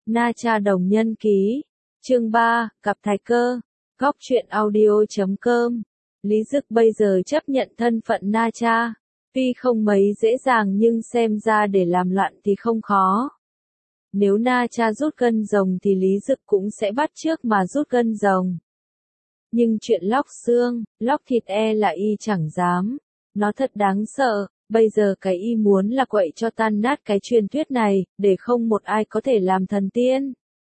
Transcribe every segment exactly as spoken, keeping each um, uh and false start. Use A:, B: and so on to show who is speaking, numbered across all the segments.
A: Na Cha Đồng Nhân Ký, chương ba, Cặp Thạch Cơ, Góc truyện audio chấm com. Lý Dực bây giờ chấp nhận thân phận Na Cha, tuy không mấy dễ dàng nhưng xem ra để làm loạn thì không khó. Nếu Na Cha rút gân rồng thì Lý Dực cũng sẽ bắt chước mà rút gân rồng. Nhưng chuyện lóc xương, lóc thịt e là y chẳng dám. Nó thật đáng sợ, bây giờ cái y muốn là quậy cho tan nát cái truyền thuyết này, để không một ai có thể làm thần tiên.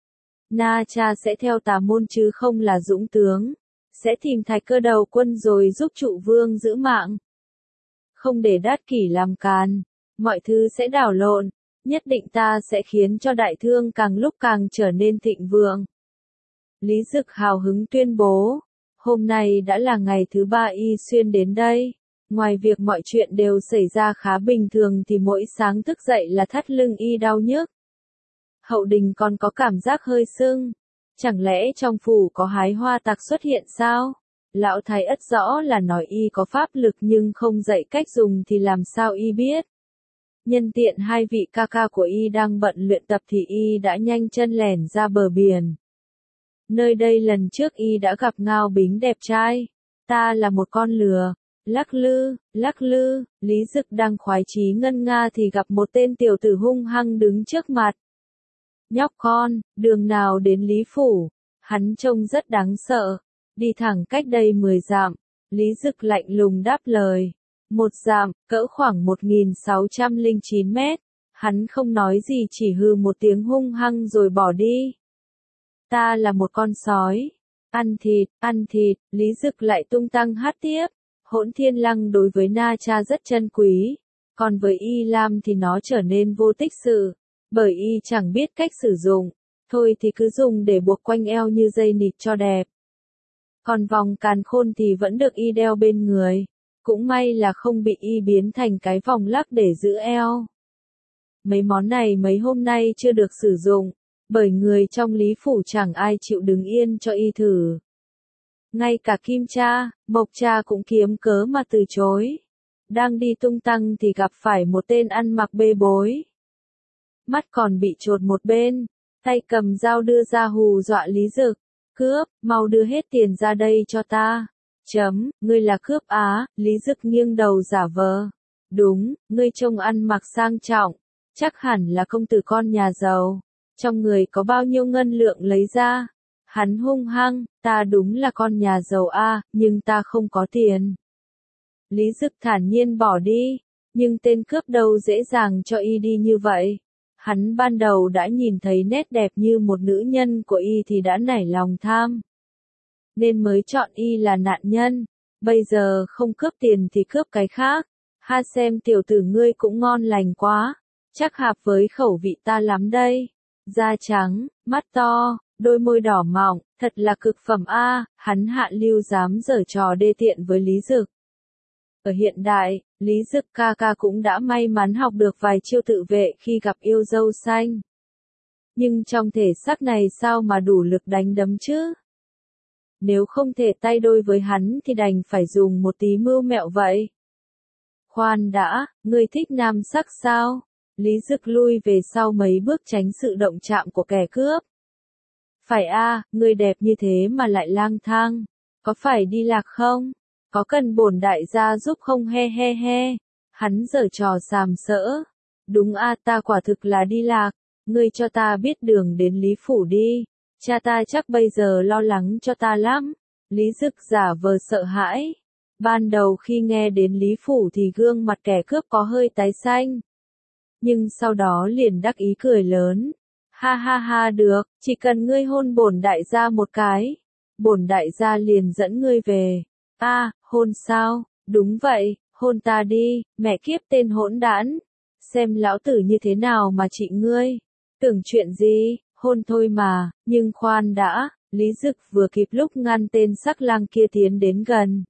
A: Na Cha sẽ theo tà môn chứ không là dũng tướng. Sẽ tìm Thạch Cơ đầu quân rồi giúp trụ vương giữ mạng. Không để Đát Kỷ làm càn, mọi thứ sẽ đảo lộn, nhất định ta sẽ khiến cho đại thương càng lúc càng trở nên thịnh vượng. Lý Dực hào hứng tuyên bố, hôm nay đã là ngày thứ ba y xuyên đến đây. Ngoài việc mọi chuyện đều xảy ra khá bình thường thì mỗi sáng thức dậy là thắt lưng y đau nhức. Hậu đình còn có cảm giác hơi sưng. Chẳng lẽ trong phủ có hái hoa tặc xuất hiện sao? Lão Thái ất rõ là nói y có pháp lực nhưng không dạy cách dùng thì làm sao y biết. Nhân tiện hai vị ca ca của y đang bận luyện tập thì y đã nhanh chân lẻn ra bờ biển. Nơi đây lần trước y đã gặp Ngao Bính đẹp trai. Ta là một con lừa. Lắc lư, lắc lư, Lý Dực đang khoái chí ngân nga thì gặp một tên tiểu tử hung hăng đứng trước mặt. Nhóc con, đường nào đến Lý Phủ? Hắn trông rất đáng sợ. Đi thẳng cách đây mười dặm. Lý Dực lạnh lùng đáp lời. Một dặm, cỡ khoảng một nghìn sáu trăm lẻ chín mét. Hắn không nói gì chỉ hừ một tiếng hung hăng rồi bỏ đi. Ta là một con sói. Ăn thịt, ăn thịt, Lý Dực lại tung tăng hát tiếp. Hỗn Thiên Lăng đối với Na Cha rất chân quý. Còn với Y Lam thì nó trở nên vô tích sự. Bởi y chẳng biết cách sử dụng. Thôi thì cứ dùng để buộc quanh eo như dây nịt cho đẹp. Còn vòng càn khôn thì vẫn được y đeo bên người. Cũng may là không bị y biến thành cái vòng lắc để giữ eo. Mấy món này mấy hôm nay chưa được sử dụng. Bởi người trong Lý Phủ chẳng ai chịu đứng yên cho y thử. Ngay cả Kim Cha, Mộc Cha cũng kiếm cớ mà từ chối. Đang đi tung tăng thì gặp phải một tên ăn mặc bê bối. Mắt còn bị chột một bên, tay cầm dao đưa ra hù dọa Lý Dực. Cướp, mau đưa hết tiền ra đây cho ta. Chấm, ngươi là cướp á, Lý Dực nghiêng đầu giả vờ. Đúng, ngươi trông ăn mặc sang trọng, chắc hẳn là công tử con nhà giàu. Trong người có bao nhiêu ngân lượng lấy ra. Hắn hung hăng, ta đúng là con nhà giàu a, nhưng ta không có tiền. Lý Dực thản nhiên bỏ đi, nhưng tên cướp đâu dễ dàng cho y đi như vậy. Hắn ban đầu đã nhìn thấy nét đẹp như một nữ nhân của y thì đã nảy lòng tham. Nên mới chọn y là nạn nhân, bây giờ không cướp tiền thì cướp cái khác. Ha xem tiểu tử ngươi cũng ngon lành quá, chắc hợp với khẩu vị ta lắm đây. Da trắng, mắt to, đôi môi đỏ mọng, thật là cực phẩm a, hắn hạ lưu dám giở trò đê tiện với Lý Dực. Ở hiện đại, Lý Dực ca ca cũng đã may mắn học được vài chiêu tự vệ khi gặp yêu dâu xanh. Nhưng trong thể xác này sao mà đủ lực đánh đấm chứ? Nếu không thể tay đôi với hắn thì đành phải dùng một tí mưu mẹo vậy. Khoan đã, ngươi thích nam sắc sao? Lý Dực lui về sau mấy bước tránh sự động chạm của kẻ cướp. Phải a, ngươi đẹp như thế mà lại lang thang. Có phải đi lạc không? Có cần bổn đại gia giúp không he he he. Hắn giở trò sàm sỡ. Đúng a, ta quả thực là đi lạc. Ngươi cho ta biết đường đến Lý Phủ đi. Cha ta chắc bây giờ lo lắng cho ta lắm. Lý Dực giả vờ sợ hãi. Ban đầu khi nghe đến Lý Phủ thì gương mặt kẻ cướp có hơi tái xanh. Nhưng sau đó liền đắc ý cười lớn. Ha ha ha được, chỉ cần ngươi hôn bổn đại gia một cái. Bổn đại gia liền dẫn ngươi về. A, à, hôn sao? Đúng vậy, hôn ta đi, mẹ kiếp tên hỗn đản. Xem lão tử như thế nào mà trị ngươi. Tưởng chuyện gì, hôn thôi mà, nhưng khoan đã, Lý Dực vừa kịp lúc ngăn tên sắc lang kia tiến đến gần.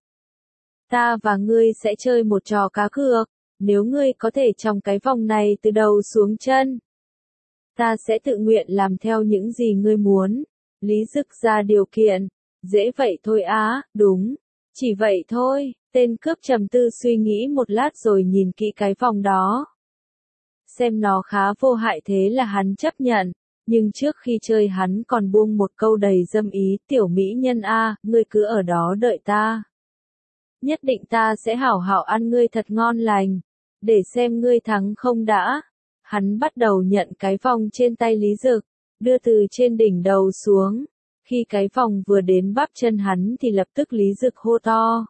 A: Ta và ngươi sẽ chơi một trò cá cược, nếu ngươi có thể trong cái vòng này từ đầu xuống chân. Ta sẽ tự nguyện làm theo những gì ngươi muốn. Lý Dực ra điều kiện. Dễ vậy thôi á, đúng. Chỉ vậy thôi, tên cướp trầm tư suy nghĩ một lát rồi nhìn kỹ cái vòng đó. Xem nó khá vô hại thế là hắn chấp nhận. Nhưng trước khi chơi hắn còn buông một câu đầy dâm ý, tiểu mỹ nhân a, ngươi cứ ở đó đợi ta. Nhất định ta sẽ hảo hảo ăn ngươi thật ngon lành, để xem ngươi thắng không đã. Hắn bắt đầu nhận cái vòng trên tay Lý Dực, đưa từ trên đỉnh đầu xuống. Khi cái vòng vừa đến bắp chân hắn thì lập tức Lý Dực hô to.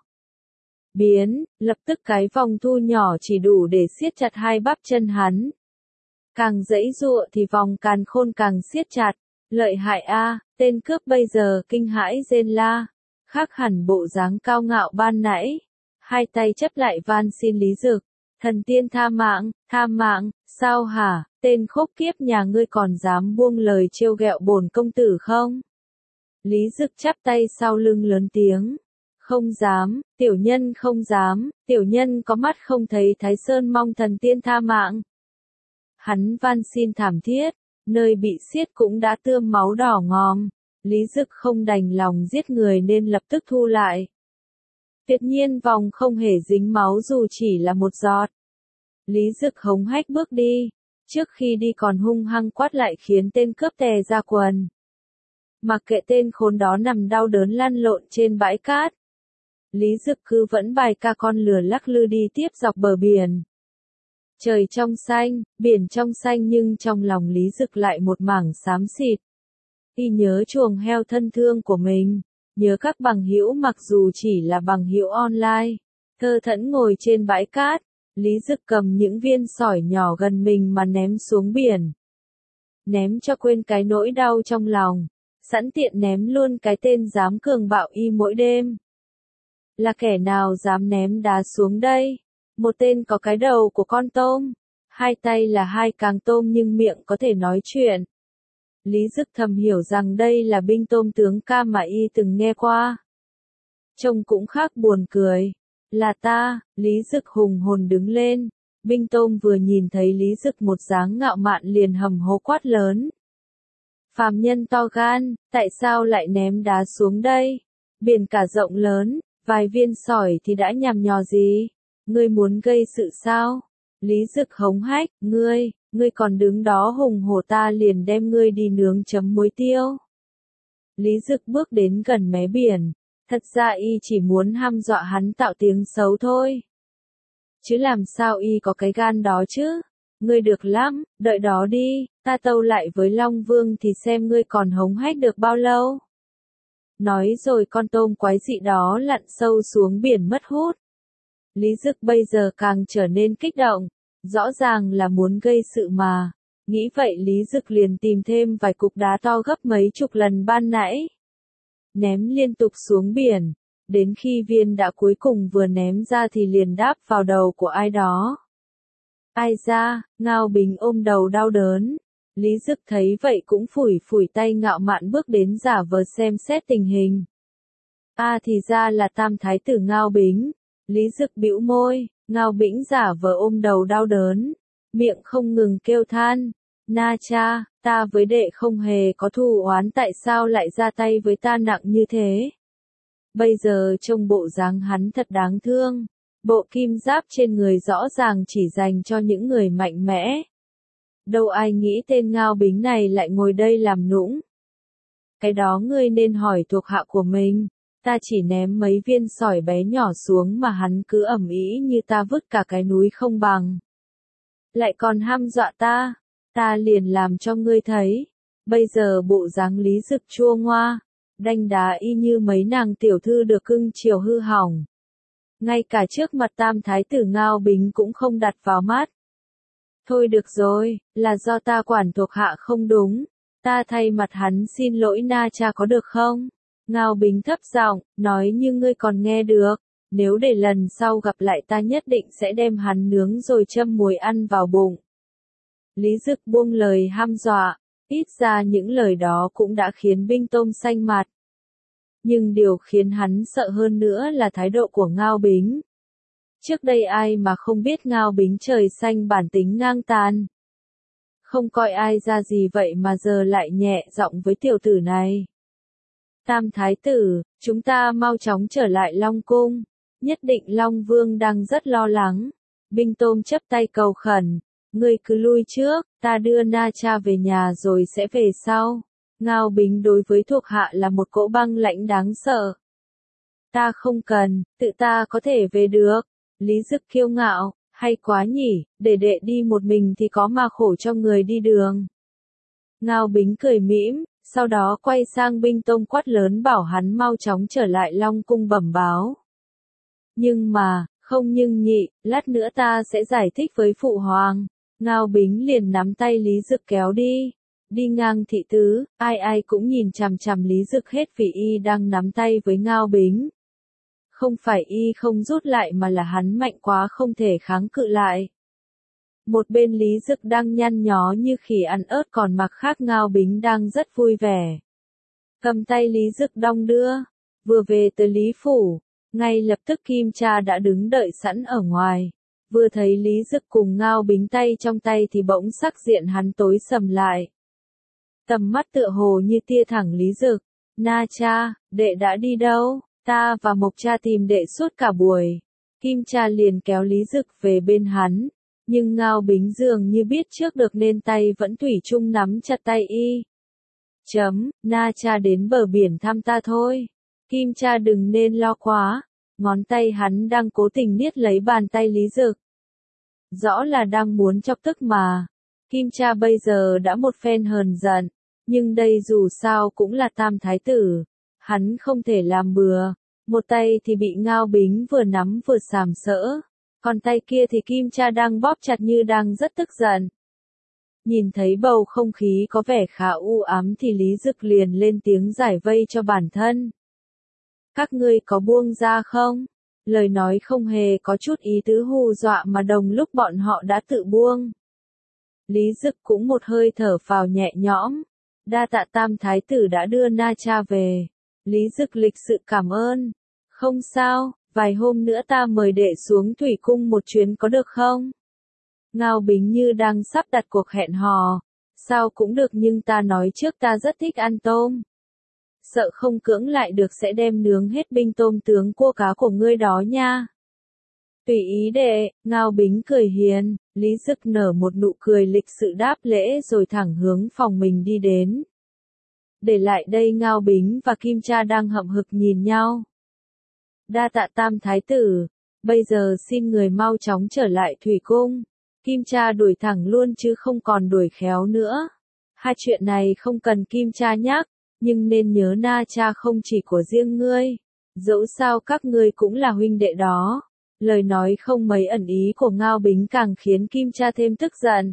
A: Biến, lập tức cái vòng thu nhỏ chỉ đủ để siết chặt hai bắp chân hắn. Càng giãy giụa thì vòng càn khôn càng siết chặt. Lợi hại a, tên cướp bây giờ kinh hãi rên la, khác hẳn bộ dáng cao ngạo ban nãy. Hai tay chấp lại van xin Lý Dực, thần tiên tha mạng, tha mạng, sao hả, tên khốn kiếp nhà ngươi còn dám buông lời trêu ghẹo bổn công tử không? Lý Dực chắp tay sau lưng lớn tiếng, không dám, tiểu nhân không dám, tiểu nhân có mắt không thấy Thái Sơn mong thần tiên tha mạng. Hắn van xin thảm thiết, nơi bị xiết cũng đã tươm máu đỏ ngòm. Lý Dực không đành lòng giết người nên lập tức thu lại. Tuyệt nhiên vòng không hề dính máu dù chỉ là một giọt. Lý Dực hống hách bước đi, trước khi đi còn hung hăng quát lại khiến tên cướp tè ra quần. Mặc kệ tên khốn đó nằm đau đớn lăn lộn trên bãi cát. Lý Dực cứ vẫn bài ca con lừa lắc lư đi tiếp dọc bờ biển. Trời trong xanh, biển trong xanh nhưng trong lòng Lý Dực lại một mảng xám xịt. Y nhớ chuồng heo thân thương của mình, nhớ các bằng hữu mặc dù chỉ là bằng hữu online. Thơ thẫn ngồi trên bãi cát, Lý Dực cầm những viên sỏi nhỏ gần mình mà ném xuống biển. Ném cho quên cái nỗi đau trong lòng, sẵn tiện ném luôn cái tên dám cường bạo y mỗi đêm. Là kẻ nào dám ném đá xuống đây? Một tên có cái đầu của con tôm, hai tay là hai càng tôm nhưng miệng có thể nói chuyện. Lý Dực thầm hiểu rằng đây là binh tôm tướng ca mà y từng nghe qua. Trông cũng khác buồn cười. Là ta, Lý Dực hùng hồn đứng lên. Binh tôm vừa nhìn thấy Lý Dực một dáng ngạo mạn liền hầm hố quát lớn. Phàm nhân to gan, tại sao lại ném đá xuống đây? Biển cả rộng lớn, vài viên sỏi thì đã nhằm nhò gì? Ngươi muốn gây sự sao? Lý Dực hống hách, ngươi, ngươi còn đứng đó hùng hổ ta liền đem ngươi đi nướng chấm muối tiêu. Lý Dực bước đến gần mé biển, thật ra y chỉ muốn hăm dọa hắn tạo tiếng xấu thôi. Chứ làm sao y có cái gan đó chứ? Ngươi được lắm, đợi đó đi, ta tâu lại với Long Vương thì xem ngươi còn hống hách được bao lâu. Nói rồi con tôm quái dị đó lặn sâu xuống biển mất hút. Lý Dực bây giờ càng trở nên kích động, rõ ràng là muốn gây sự mà. Nghĩ vậy Lý Dực liền tìm thêm vài cục đá to gấp mấy chục lần ban nãy. Ném liên tục xuống biển, đến khi viên đá cuối cùng vừa ném ra thì liền đáp vào đầu của ai đó. Ai ra, Ngao Bính ôm đầu đau đớn. Lý Dực thấy vậy cũng phủi phủi tay ngạo mạn bước đến giả vờ xem xét tình hình. A à, thì ra là tam thái tử Ngao Bính. Lý Dực bĩu môi, Ngao Bính giả vờ ôm đầu đau đớn, miệng không ngừng kêu than. Na cha, ta với đệ không hề có thù oán tại sao lại ra tay với ta nặng như thế. Bây giờ trông bộ dáng hắn thật đáng thương. Bộ kim giáp trên người rõ ràng chỉ dành cho những người mạnh mẽ. Đâu ai nghĩ tên Ngao Bính này lại ngồi đây làm nũng. Cái đó ngươi nên hỏi thuộc hạ của mình. Ta chỉ ném mấy viên sỏi bé nhỏ xuống mà hắn cứ ầm ĩ như ta vứt cả cái núi không bằng. Lại còn hăm dọa ta, ta liền làm cho ngươi thấy. Bây giờ bộ dáng Lý Dực chua ngoa, đanh đá y như mấy nàng tiểu thư được cưng chiều hư hỏng. Ngay cả trước mặt tam thái tử Ngao Bính cũng không đặt vào mắt. Thôi được rồi, là do ta quản thuộc hạ không đúng. Ta thay mặt hắn xin lỗi Na cha có được không? Ngao Bính thấp giọng, nói như ngươi còn nghe được. Nếu để lần sau gặp lại ta nhất định sẽ đem hắn nướng rồi châm muối ăn vào bụng. Lý Dực buông lời hăm dọa, ít ra những lời đó cũng đã khiến binh tôm xanh mặt. Nhưng điều khiến hắn sợ hơn nữa là thái độ của Ngao Bính. Trước đây ai mà không biết Ngao Bính trời xanh bản tính ngang tàn. Không coi ai ra gì vậy mà giờ lại nhẹ giọng với tiểu tử này. Tam thái tử, chúng ta mau chóng trở lại Long Cung. Nhất định Long Vương đang rất lo lắng. Binh tôm chấp tay cầu khẩn. Ngươi cứ lui trước, ta đưa Na Cha về nhà rồi sẽ về sau. Ngao Bính đối với thuộc hạ là một cỗ băng lãnh đáng sợ. Ta không cần, tự ta có thể về được. Lý Dực kiêu ngạo, hay quá nhỉ, để đệ đi một mình thì có mà khổ cho người đi đường. Ngao Bính cười mỉm, sau đó quay sang Binh Tông quát lớn bảo hắn mau chóng trở lại Long Cung bẩm báo. Nhưng mà, không nhưng nhị, lát nữa ta sẽ giải thích với Phụ Hoàng. Ngao Bính liền nắm tay Lý Dực kéo đi. Đi ngang thị tứ, ai ai cũng nhìn chằm chằm Lý Dực hết vì y đang nắm tay với Ngao Bính. Không phải y không rút lại mà là hắn mạnh quá không thể kháng cự lại. Một bên Lý Dực đang nhăn nhó như khỉ ăn ớt còn mặt khác Ngao Bính đang rất vui vẻ. Cầm tay Lý Dực đong đưa, vừa về tới Lý Phủ, ngay lập tức Kim Cha đã đứng đợi sẵn ở ngoài. Vừa thấy Lý Dực cùng Ngao Bính tay trong tay thì bỗng sắc diện hắn tối sầm lại. Tầm mắt tựa hồ như tia thẳng Lý Dực. Na Cha, đệ đã đi đâu? Ta và Mộc Cha tìm đệ suốt cả buổi. Kim Cha liền kéo Lý Dực về bên hắn. Nhưng Ngao Bính dường như biết trước được nên tay vẫn thủy chung nắm chặt tay y. Chấm, Na Cha đến bờ biển thăm ta thôi. Kim Cha đừng nên lo quá. Ngón tay hắn đang cố tình niết lấy bàn tay Lý Dực. Rõ là đang muốn chọc tức mà. Kim Cha bây giờ đã một phen hờn giận. Nhưng đây dù sao cũng là tam thái tử. Hắn không thể làm bừa. Một tay thì bị Ngao Bính vừa nắm vừa sàm sỡ. Còn tay kia thì Kim Cha đang bóp chặt như đang rất tức giận. Nhìn thấy bầu không khí có vẻ khá u ám thì Lý Dực liền lên tiếng giải vây cho bản thân. Các ngươi có buông ra không? Lời nói không hề có chút ý tứ hù dọa mà đồng lúc bọn họ đã tự buông. Lý Dực cũng một hơi thở phào nhẹ nhõm. Đa tạ tam thái tử đã đưa Na Cha về. Lý Dực lịch sự cảm ơn. Không sao, vài hôm nữa ta mời đệ xuống thủy cung một chuyến có được không? Ngao Bính như đang sắp đặt cuộc hẹn hò. Sao cũng được nhưng ta nói trước ta rất thích ăn tôm. Sợ không cưỡng lại được sẽ đem nướng hết binh tôm tướng cua cá của ngươi đó nha. Tùy ý đệ, Ngao Bính cười hiền, Lý Dực nở một nụ cười lịch sự đáp lễ rồi thẳng hướng phòng mình đi đến. Để lại đây Ngao Bính và Kim Cha đang hậm hực nhìn nhau. Đa tạ tam thái tử, bây giờ xin người mau chóng trở lại thủy cung. Kim Cha đuổi thẳng luôn chứ không còn đuổi khéo nữa. Hai chuyện này không cần Kim Cha nhắc, nhưng nên nhớ Na Cha không chỉ của riêng ngươi. Dẫu sao các ngươi cũng là huynh đệ đó. Lời nói không mấy ẩn ý của Ngao Bính càng khiến Kim Cha thêm tức giận.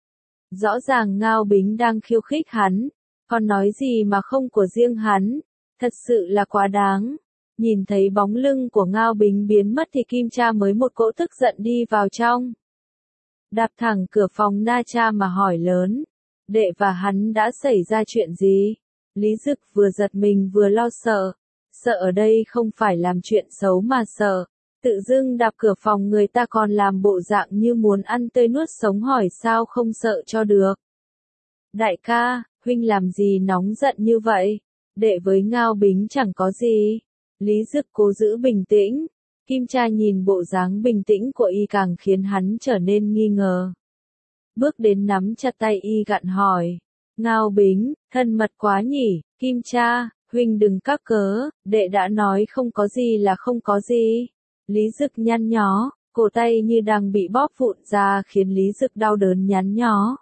A: Rõ ràng Ngao Bính đang khiêu khích hắn, còn nói gì mà không của riêng hắn, thật sự là quá đáng. Nhìn thấy bóng lưng của Ngao Bính biến mất thì Kim Cha mới một cỗ tức giận đi vào trong. Đạp thẳng cửa phòng Na Cha mà hỏi lớn, đệ và hắn đã xảy ra chuyện gì? Lý Dực vừa giật mình vừa lo sợ, sợ ở đây không phải làm chuyện xấu mà sợ. Tự dưng đạp cửa phòng người ta còn làm bộ dạng như muốn ăn tươi nuốt sống hỏi sao không sợ cho được. Đại ca, huynh làm gì nóng giận như vậy? Đệ với Ngao Bính chẳng có gì. Lý Dực cố giữ bình tĩnh. Kim Cha nhìn bộ dáng bình tĩnh của y càng khiến hắn trở nên nghi ngờ. Bước đến nắm chặt tay y gặn hỏi. Ngao Bính, thân mật quá nhỉ, Kim Cha, huynh đừng các cớ, đệ đã nói không có gì là không có gì. Lý Dực nhăn nhó, cổ tay như đang bị bóp vụn ra khiến Lý Dực đau đớn nhăn nhó.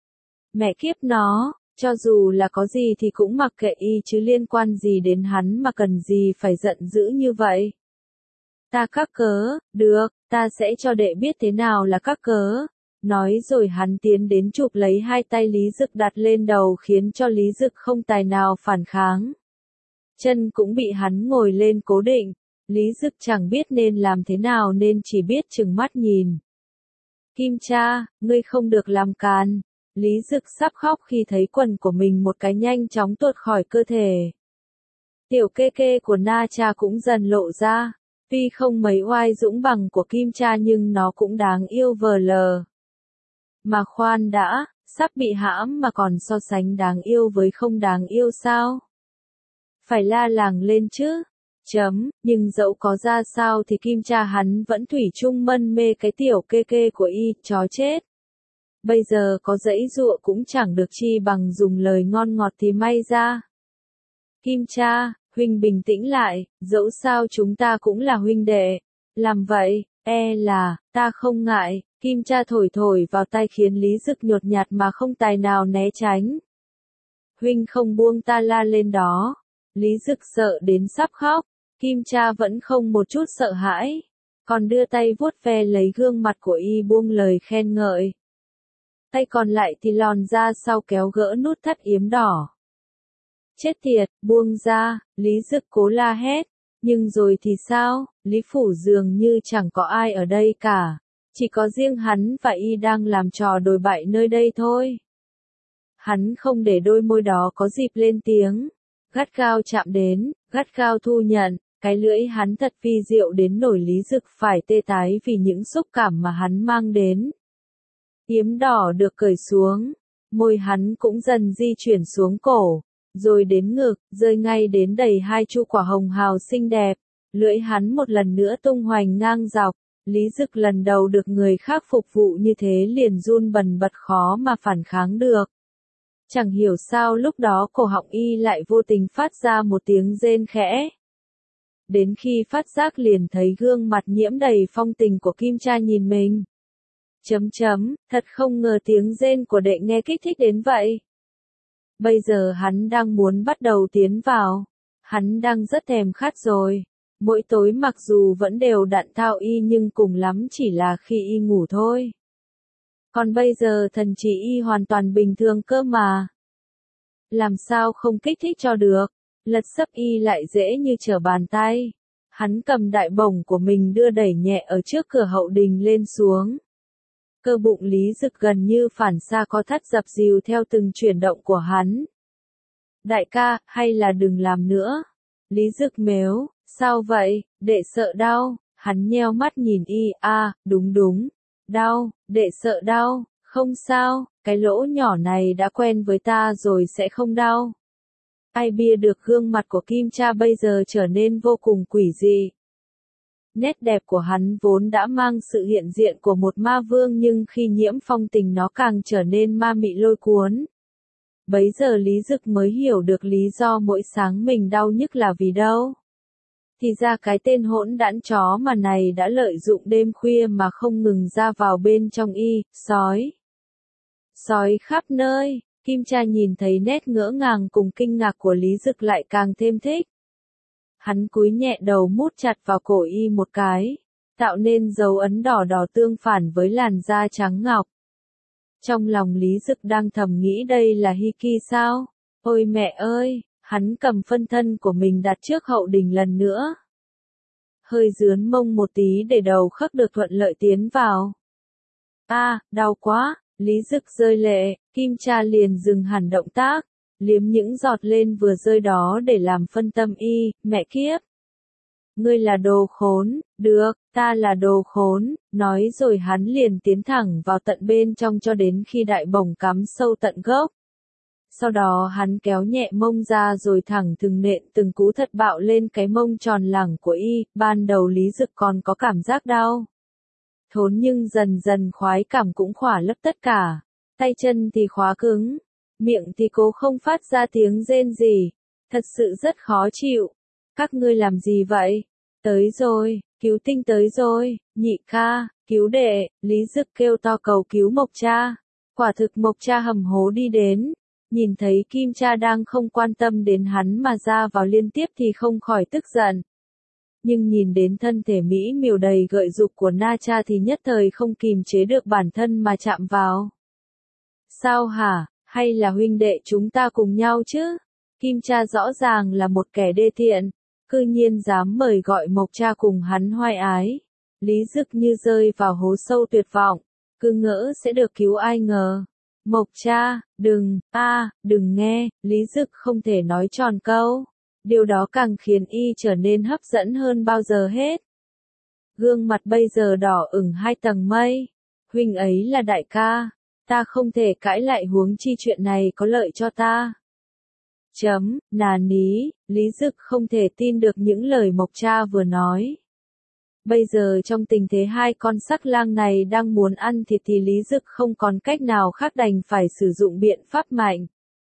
A: Mẹ kiếp nó, cho dù là có gì thì cũng mặc kệ y chứ liên quan gì đến hắn mà cần gì phải giận dữ như vậy. Ta các cớ, được, ta sẽ cho đệ biết thế nào là các cớ. Nói rồi hắn tiến đến chụp lấy hai tay Lý Dực đặt lên đầu khiến cho Lý Dực không tài nào phản kháng. Chân cũng bị hắn ngồi lên cố định. Lý Dực chẳng biết nên làm thế nào nên chỉ biết trừng mắt nhìn. Kim Cha, ngươi không được làm càn. Lý Dực sắp khóc khi thấy quần của mình một cái nhanh chóng tuột khỏi cơ thể. Tiểu kê kê của Na Cha cũng dần lộ ra. Tuy không mấy oai dũng bằng của Kim Cha nhưng nó cũng đáng yêu vờ lờ. Mà khoan đã, sắp bị hãm mà còn so sánh đáng yêu với không đáng yêu sao? Phải la làng lên chứ. Chấm, nhưng dẫu có ra sao thì Kim Cha hắn vẫn thủy chung mân mê cái tiểu kê kê của y, chó chết. Bây giờ có dãy dụa cũng chẳng được chi bằng dùng lời ngon ngọt thì may ra. Kim cha, huynh bình tĩnh lại, dẫu sao chúng ta cũng là huynh đệ. Làm vậy, e là, ta không ngại, Kim cha thổi thổi vào tai khiến Lý Dực nhột nhạt mà không tài nào né tránh. Huynh không buông ta la lên đó. Lý Dực sợ đến sắp khóc, Kim cha vẫn không một chút sợ hãi, còn đưa tay vuốt ve lấy gương mặt của y buông lời khen ngợi. Tay còn lại thì lòn ra sau kéo gỡ nút thắt yếm đỏ. Chết tiệt, buông ra, Lý Dực cố la hét, nhưng rồi thì sao, Lý Phủ dường như chẳng có ai ở đây cả, chỉ có riêng hắn và y đang làm trò đồi bại nơi đây thôi. Hắn không để đôi môi đó có dịp lên tiếng, gắt gao chạm đến, gắt gao thu nhận, cái lưỡi hắn thật vi diệu đến nổi Lý Dực phải tê tái vì những xúc cảm mà hắn mang đến. Yếm đỏ được cởi xuống, môi hắn cũng dần di chuyển xuống cổ, rồi đến ngực, rơi ngay đến đầy hai chu quả hồng hào xinh đẹp, lưỡi hắn một lần nữa tung hoành ngang dọc, Lý Dực lần đầu được người khác phục vụ như thế liền run bần bật khó mà phản kháng được. Chẳng hiểu sao lúc đó cổ họng y lại vô tình phát ra một tiếng rên khẽ. Đến khi phát giác liền thấy gương mặt nhiễm đầy phong tình của Kim cha nhìn mình. Chấm chấm, thật không ngờ tiếng rên của đệ nghe kích thích đến vậy. Bây giờ hắn đang muốn bắt đầu tiến vào. Hắn đang rất thèm khát rồi. Mỗi tối mặc dù vẫn đều đặn thao y nhưng cùng lắm chỉ là khi y ngủ thôi. Còn bây giờ thần trí y hoàn toàn bình thường cơ mà. Làm sao không kích thích cho được. Lật sấp y lại dễ như trở bàn tay. Hắn cầm đại bổng của mình đưa đẩy nhẹ ở trước cửa hậu đình lên xuống. Cơ bụng Lý Dực gần như phản xạ có thắt dập dìu theo từng chuyển động của hắn. Đại ca, hay là đừng làm nữa. Lý Dực mếu, sao vậy, đệ sợ đau, hắn nheo mắt nhìn y, a, à, đúng đúng, đau, đệ sợ đau, không sao, cái lỗ nhỏ này đã quen với ta rồi sẽ không đau. Ai bia được gương mặt của Kim cha bây giờ trở nên vô cùng quỷ dị. Nét đẹp của hắn vốn đã mang sự hiện diện của một ma vương nhưng khi nhiễm phong tình nó càng trở nên ma mị lôi cuốn. Bấy giờ Lý Dực mới hiểu được lý do mỗi sáng mình đau nhức là vì đâu. Thì ra cái tên hỗn đản chó mà này đã lợi dụng đêm khuya mà không ngừng ra vào bên trong y, sói. Sói khắp nơi, Kim cha nhìn thấy nét ngỡ ngàng cùng kinh ngạc của Lý Dực lại càng thêm thích. Hắn cúi nhẹ đầu mút chặt vào cổ y một cái, tạo nên dấu ấn đỏ đỏ tương phản với làn da trắng ngọc. Trong lòng Lý Dực đang thầm nghĩ đây là Hiki sao? Ôi mẹ ơi, hắn cầm phân thân của mình đặt trước hậu đình lần nữa. Hơi dướn mông một tí để đầu khắc được thuận lợi tiến vào. A, à, đau quá, Lý Dực rơi lệ, Kim cha liền dừng hẳn động tác. Liếm những giọt lên vừa rơi đó để làm phân tâm y, mẹ kiếp. Ngươi là đồ khốn, được, ta là đồ khốn, nói rồi hắn liền tiến thẳng vào tận bên trong cho đến khi đại bổng cắm sâu tận gốc. Sau đó hắn kéo nhẹ mông ra rồi thẳng thừng nện từng cú thật bạo lên cái mông tròn lẳng của y, ban đầu Lý Dực còn có cảm giác đau. Thốn nhưng dần dần khoái cảm cũng khỏa lấp tất cả, tay chân thì khóa cứng. Miệng thì cố không phát ra tiếng rên gì, thật sự rất khó chịu. Các ngươi làm gì vậy? Tới rồi, cứu tinh tới rồi, nhị ca, cứu đệ, Lý Dực kêu to cầu cứu Mộc cha. Quả thực Mộc cha hầm hố đi đến, nhìn thấy Kim cha đang không quan tâm đến hắn mà ra vào liên tiếp thì không khỏi tức giận. Nhưng nhìn đến thân thể mỹ miều đầy gợi dục của Na cha thì nhất thời không kìm chế được bản thân mà chạm vào. Sao hả? Hay là huynh đệ chúng ta cùng nhau chứ? Kim cha rõ ràng là một kẻ đê tiện, cư nhiên dám mời gọi Mộc cha cùng hắn hoài ái. Lý Dực như rơi vào hố sâu tuyệt vọng, cứ ngỡ sẽ được cứu ai ngờ. Mộc cha, đừng, a, à, đừng nghe, Lý Dực không thể nói tròn câu. Điều đó càng khiến y trở nên hấp dẫn hơn bao giờ hết. Gương mặt bây giờ đỏ ửng hai tầng mây. Huynh ấy là đại ca. Ta không thể cãi lại huống chi chuyện này có lợi cho ta. Chấm, nà ní, Lý Dực không thể tin được những lời Mộc cha vừa nói. Bây giờ trong tình thế hai con sắc lang này đang muốn ăn thịt thì Lý Dực không còn cách nào khác đành phải sử dụng biện pháp mạnh.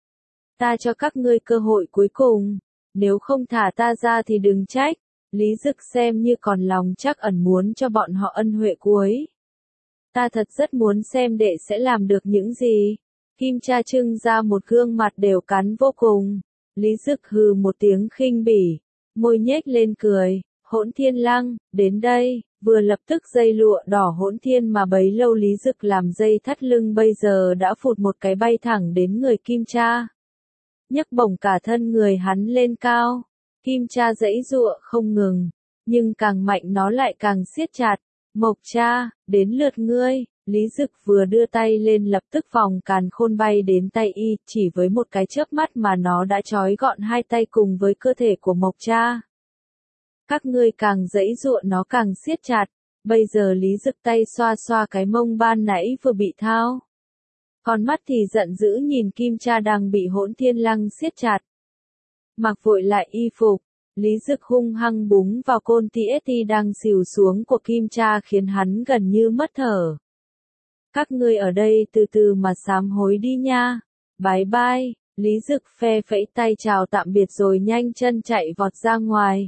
A: Ta cho các ngươi cơ hội cuối cùng, nếu không thả ta ra thì đừng trách. Lý Dực xem như còn lòng chắc ẩn muốn cho bọn họ ân huệ cuối. Ta thật rất muốn xem đệ sẽ làm được những gì. Kim Cha trưng ra một gương mặt đều cắn vô cùng. Lý Dực hừ một tiếng khinh bỉ, môi nhếch lên cười. Hỗn Thiên Lăng, đến đây, vừa lập tức dây lụa đỏ Hỗn Thiên mà bấy lâu Lý Dực làm dây thắt lưng bây giờ đã phụt một cái bay thẳng đến người Kim Cha. Nhấc bổng cả thân người hắn lên cao. Kim Cha giãy giụa không ngừng, nhưng càng mạnh nó lại càng siết chặt. Mộc Cha, đến lượt ngươi. Lý Dực vừa đưa tay lên lập tức vòng càn khôn bay đến tay y, chỉ với một cái chớp mắt mà nó đã trói gọn hai tay cùng với cơ thể của Mộc Cha. Các ngươi càng giãy giụa nó càng siết chặt. Bây giờ Lý Dực tay xoa xoa cái mông ban nãy vừa bị thao. Con mắt thì giận dữ nhìn Kim Cha đang bị Hỗn Thiên Lăng siết chặt. Mặc vội lại y phục, Lý Dực hung hăng búng vào côn tê ét tê đang xìu xuống của Kim Cha khiến hắn gần như mất thở. Các ngươi ở đây từ từ mà sám hối đi nha. Bye bye. Lý Dực phe phẩy tay chào tạm biệt rồi nhanh chân chạy vọt ra ngoài.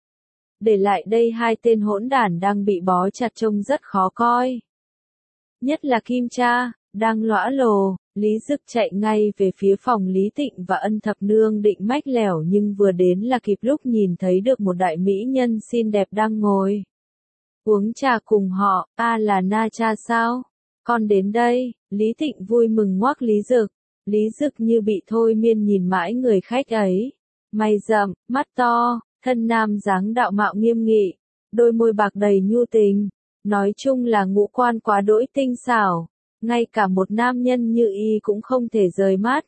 A: Để lại đây hai tên hỗn đản đang bị bó chặt trông rất khó coi. Nhất là Kim Cha, đang lõa lồ. Lý Dực chạy ngay về phía phòng Lý Tịnh và Ân Thập Nương định mách lẻo nhưng vừa đến là kịp lúc nhìn thấy được một đại mỹ nhân xinh đẹp đang ngồi uống trà cùng họ. A là Na Cha sao? Con đến đây. Lý Tịnh vui mừng ngoác Lý Dực. Lý Dực như bị thôi miên nhìn mãi người khách ấy. Mày rậm, mắt to, thân nam dáng đạo mạo nghiêm nghị, đôi môi bạc đầy nhu tình. Nói chung là ngũ quan quá đỗi tinh xảo. Ngay cả một nam nhân như y cũng không thể rời mắt.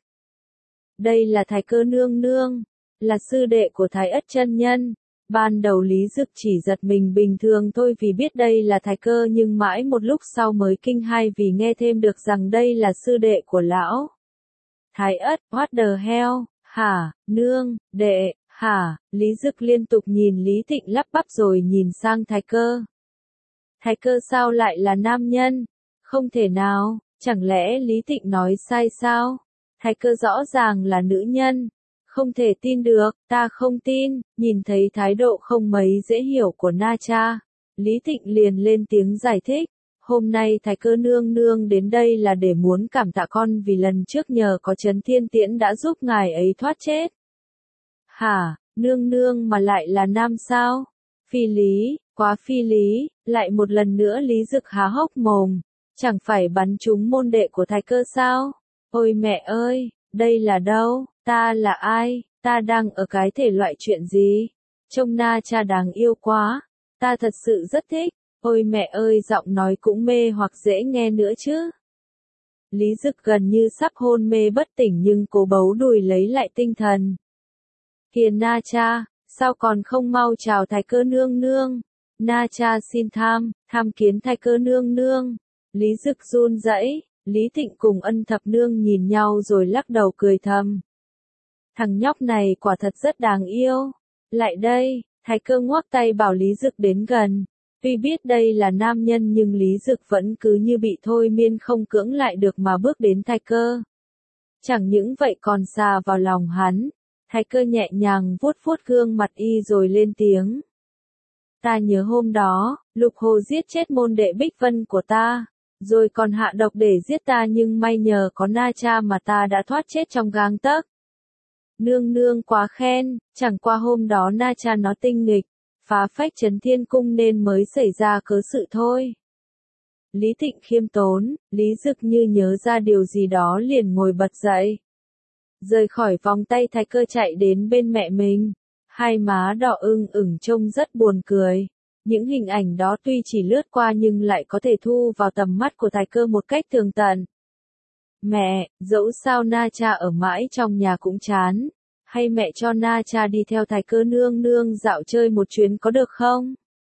A: Đây là Thái Cơ nương nương, là sư đệ của Thái Ất chân nhân. Ban đầu Lý Dực chỉ giật mình bình thường thôi vì biết đây là Thái Cơ nhưng mãi một lúc sau mới kinh hai vì nghe thêm được rằng đây là sư đệ của lão. Thái Ất, what the hell, hả, nương, đệ, hả, Lý Dực liên tục nhìn Lý Tịnh lắp bắp rồi nhìn sang Thái Cơ. Thái Cơ sao lại là nam nhân? Không thể nào, chẳng lẽ Lý Tịnh nói sai sao? Thái Cơ rõ ràng là nữ nhân. Không thể tin được, ta không tin. Nhìn thấy thái độ không mấy dễ hiểu của Na Cha, Lý Tịnh liền lên tiếng giải thích. Hôm nay Thái Cơ nương nương đến đây là để muốn cảm tạ con vì lần trước nhờ có Trấn Thiên Tiễn đã giúp ngài ấy thoát chết. Hả, nương nương mà lại là nam sao? Phi lý, quá phi lý. Lại một lần nữa Lý Dực há hốc mồm. Chẳng phải bắn trúng môn đệ của Thái Cơ sao? Ôi mẹ ơi, đây là đâu? Ta là ai? Ta đang ở cái thể loại chuyện gì? Trông Na Cha đáng yêu quá. Ta thật sự rất thích. Ôi mẹ ơi, giọng nói cũng mê hoặc dễ nghe nữa chứ. Lý Dực gần như sắp hôn mê bất tỉnh nhưng cố bấu đùi lấy lại tinh thần. Kìa Na Cha, sao còn không mau chào Thái Cơ nương nương? Na Cha xin tham, tham kiến Thái Cơ nương nương. Lý Dực run rẩy. Lý Tịnh cùng Ân Thập Nương nhìn nhau rồi lắc đầu cười thầm. Thằng nhóc này quả thật rất đáng yêu. Lại đây, Thái Cơ ngoắc tay bảo Lý Dực đến gần. Tuy biết đây là nam nhân nhưng Lý Dực vẫn cứ như bị thôi miên không cưỡng lại được mà bước đến Thái Cơ. Chẳng những vậy còn xà vào lòng hắn. Thái Cơ nhẹ nhàng vuốt vuốt gương mặt y rồi lên tiếng. Ta nhớ hôm đó, Lục Hồ giết chết môn đệ Bích Vân của ta. Rồi còn hạ độc để giết ta nhưng may nhờ có Na Cha mà ta đã thoát chết trong gang tấc. Nương nương quá khen, chẳng qua hôm đó Na Cha nó tinh nghịch, phá phách Trấn Thiên Cung nên mới xảy ra cớ sự thôi. Lý Tịnh khiêm tốn, Lý Dực như nhớ ra điều gì đó liền ngồi bật dậy. Rời khỏi vòng tay Thái Cơ chạy đến bên mẹ mình, hai má đỏ ưng ửng trông rất buồn cười. Những hình ảnh đó tuy chỉ lướt qua nhưng lại có thể thu vào tầm mắt của Thái Cơ một cách tường tận. Mẹ, dẫu sao Na Cha ở mãi trong nhà cũng chán. Hay mẹ cho Na Cha đi theo Thái Cơ nương nương dạo chơi một chuyến có được không?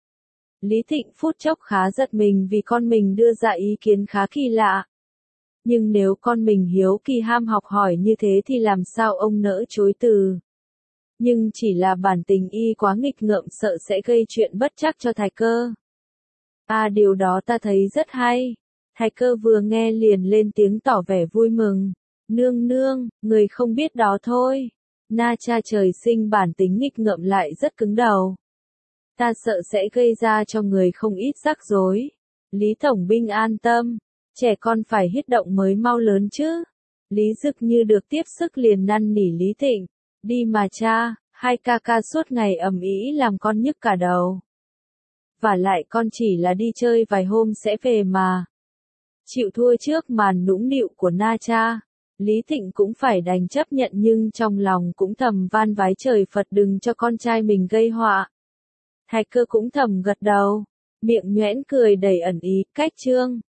A: Lý Tịnh phút chốc khá giật mình vì con mình đưa ra ý kiến khá kỳ lạ. Nhưng nếu con mình hiếu kỳ ham học hỏi như thế thì làm sao ông nỡ chối từ. Nhưng chỉ là bản tình y quá nghịch ngợm sợ sẽ gây chuyện bất trắc cho Thái Cơ. À điều đó ta thấy rất hay. Thái Cơ vừa nghe liền lên tiếng tỏ vẻ vui mừng. Nương nương, người không biết đó thôi. Na Cha trời sinh bản tính nghịch ngợm lại rất cứng đầu. Ta sợ sẽ gây ra cho người không ít rắc rối. Lý Tổng binh an tâm, trẻ con phải hít động mới mau lớn chứ. Lý Dực như được tiếp sức liền năn nỉ Lý Thịnh. Đi mà cha, hai ca ca suốt ngày ầm ĩ làm con nhức cả đầu. Và lại con chỉ là đi chơi vài hôm sẽ về mà. Chịu thua trước màn nũng nịu của Na Cha, Lý Thịnh cũng phải đành chấp nhận nhưng trong lòng cũng thầm van vái trời Phật đừng cho con trai mình gây họa. Thái Cơ cũng thầm gật đầu, miệng nhoẻn cười đầy ẩn ý, cách trương.